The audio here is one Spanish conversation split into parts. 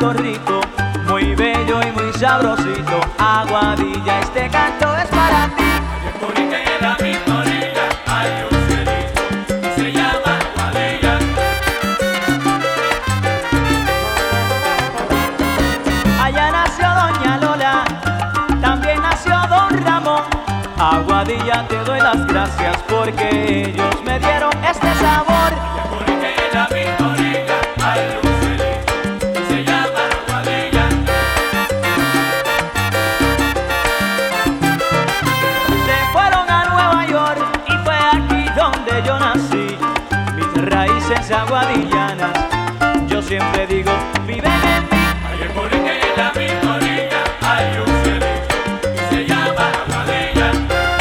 canto rico, muy bello y muy sabrosito. Aguadilla, este canto es para ti. Porque en la misma orilla hay un cielito y se llama Aguadilla. Allá nació doña Lola, también nació don Ramón. Aguadilla, te doy las gracias porque ellos me dieron este sabor. Porque en la misma orilla hay un cielito y se llama Aguadilla. Se fueron a Nueva York y fue aquí donde yo nací. Mis raíces aguadillanas, yo siempre digo, viven en mí. Porque en la misma orilla hay un cielito y se llama Aguadilla.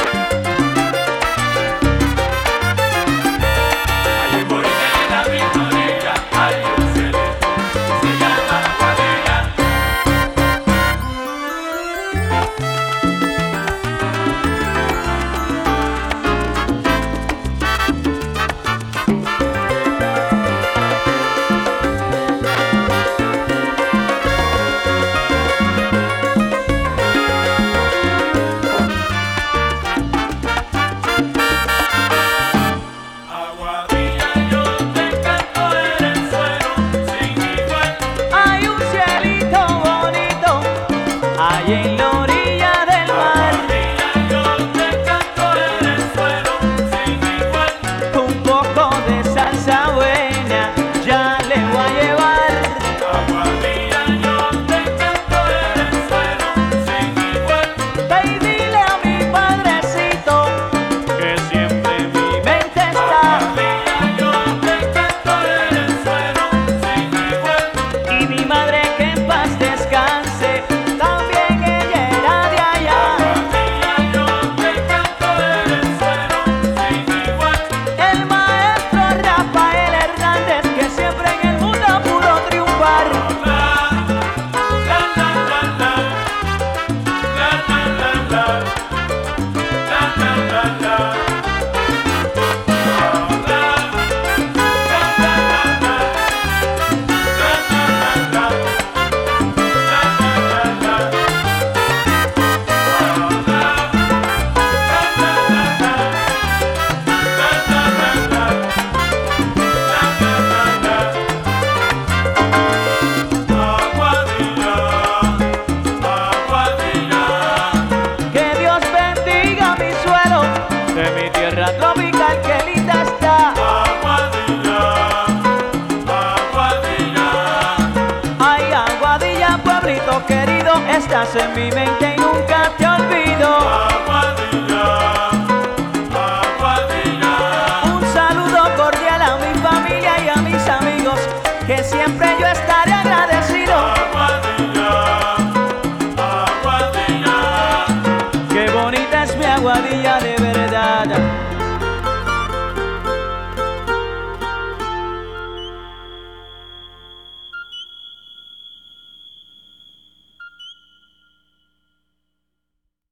Porque en la misma orilla hay un cielito y se llama Aguadilla. Aguadilla, yo te canto en el suelo sin igual. Hay un cielito bonito, ahí en la orilla del mar. Aguadilla, yo te canto en el suelo sin igual. Un poco de salsa buena, ya le voy a llevar. Aguadilla, yo te canto en el suelo sin igual. Ve y dile a mi padrecito que siempre en mi mente está. Aguadilla, yo te canto en el suelo sin igual. Y mi madre que en paz descanse, también ella era de allá. Aguadilla, yo te canto en el suelo sin igual. El maestro Rafael Hernández, que siempre en el mundo pudo triunfar. La, la, la, la, la. La, la, la, la. La, la, la, la. Que Dios bendiga mi suelo, de mi tierra tropical que linda está. Ay, Aguadilla, pueblito querido, estás en mi mente